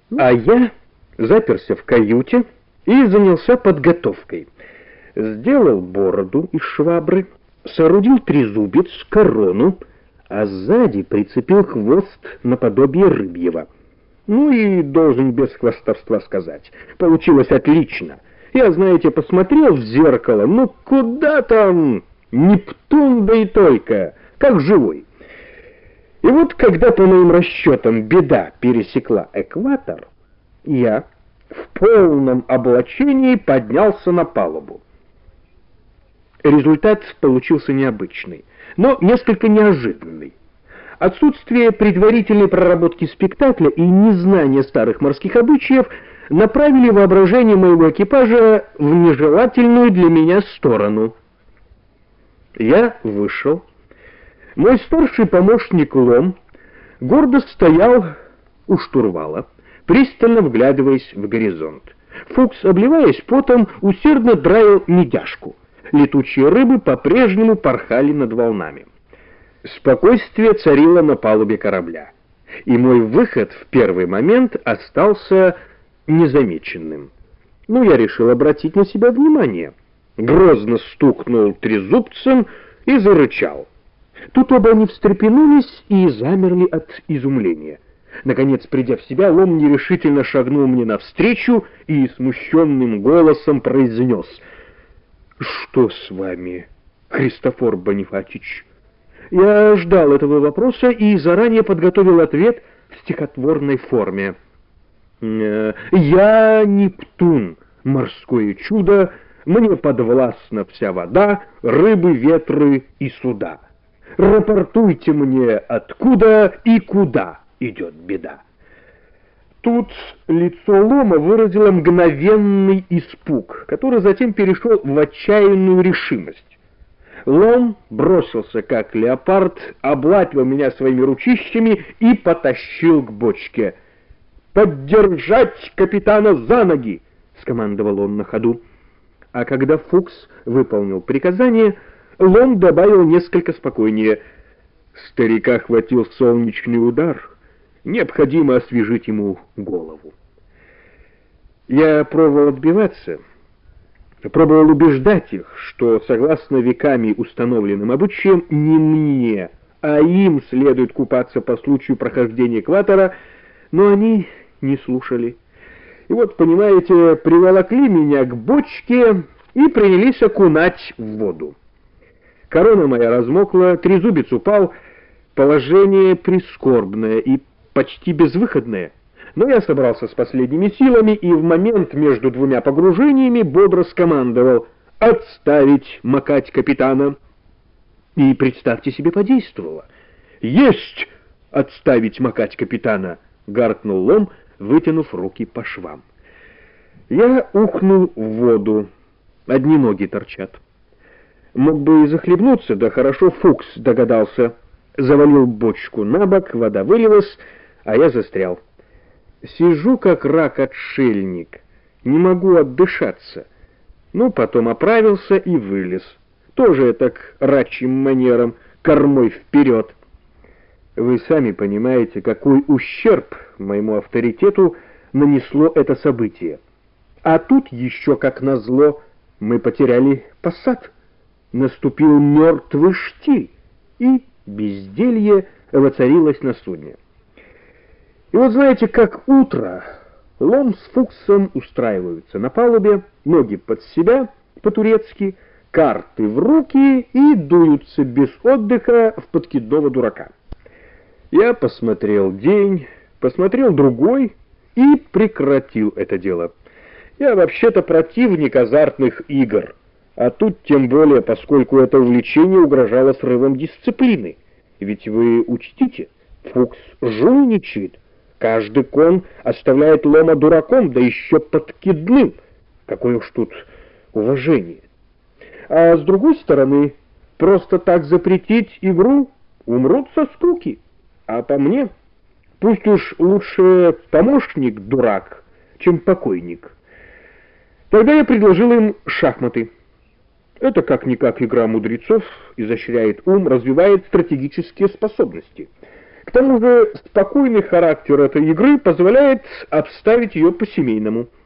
А я заперся в каюте и занялся подготовкой. Сделал бороду из швабры, соорудил трезубец, корону, а сзади прицепил хвост наподобие рыбьего. Ну и должен без хвастовства сказать, получилось отлично. Я, знаете, посмотрел в зеркало, ну куда там, Нептун, да и только, как живой. И вот когда, по моим расчетам, беда пересекла экватор, я в полном облачении поднялся на палубу. Результат получился необычный, но несколько неожиданный. Отсутствие предварительной проработки спектакля и незнание старых морских обычаев направили воображение моего экипажа в нежелательную для меня сторону. Я вышел. Мой старший помощник Лом гордо стоял у штурвала, пристально вглядываясь в горизонт. Фукс, обливаясь потом, усердно драил медяшку. Летучие рыбы по-прежнему порхали над волнами. Спокойствие царило на палубе корабля, и мой выход в первый момент остался незамеченным. Но я решил обратить на себя внимание. Грозно стукнул трезубцем и зарычал. Тут оба они встрепенулись и замерли от изумления. Наконец, придя в себя, Лом нерешительно шагнул мне навстречу и смущенным голосом произнес: «Что с вами, Христофор Бонифатич?» Я ждал этого вопроса и заранее подготовил ответ в стихотворной форме. «Я Нептун, морское чудо, мне подвластна вся вода, рыбы, ветры и суда. Рапортуйте мне, откуда и куда идет беда». Тут лицо Лома выразило мгновенный испуг, который затем перешел в отчаянную решимость. Лом бросился, как леопард, облапил меня своими ручищами и потащил к бочке. «Поддержать капитана за ноги!» — скомандовал он на ходу. А когда Фукс выполнил приказание, Лом добавил несколько спокойнее: «Старика хватил солнечный удар. Необходимо освежить ему голову». Я пробовал отбиваться, пробовал убеждать их, что, согласно веками установленным обычаям, не мне, а им следует купаться по случаю прохождения экватора, но они не слушали. И вот, понимаете, приволокли меня к бочке и принялись окунать в воду. Корона моя размокла, трезубец упал, положение прискорбное и почти безвыходное. Но я собрался с последними силами и в момент между двумя погружениями бодро скомандовал: «Отставить макать капитана!» И, представьте себе, подействовало. «Есть отставить макать капитана!» — гаркнул Лом, вытянув руки по швам. Я ухнул в воду. Одни ноги торчат. Мог бы и захлебнуться, да хорошо Фукс догадался. Завалил бочку на бок, вода вылилась, а я застрял. Сижу, как рак-отшельник, не могу отдышаться. Ну, потом оправился и вылез. Тоже так рачьим манером, кормой вперед. Вы сами понимаете, какой ущерб моему авторитету нанесло это событие. А тут еще, как назло, мы потеряли посад. Наступил мертвый штиль, и безделье воцарилось на судне. И вот знаете, как утро, Лом с Фуксом устраиваются на палубе, ноги под себя, по-турецки, карты в руки и дуются без отдыха в подкидного дурака. Я посмотрел день, посмотрел другой и прекратил это дело. Я вообще-то противник азартных игр, а тут тем более, поскольку это увлечение угрожало срывом дисциплины. Ведь вы учтите, Фукс жульничает. Каждый кон оставляет Лома дураком, да еще подкидным. Какое уж тут уважение. А с другой стороны, просто так запретить игру, умрут со скуки. А по мне, пусть уж лучше помощник дурак, чем покойник. Тогда я предложил им шахматы. Это как-никак игра мудрецов, изощряет ум, развивает стратегические способности. К тому же спокойный характер этой игры позволяет обставить ее по-семейному.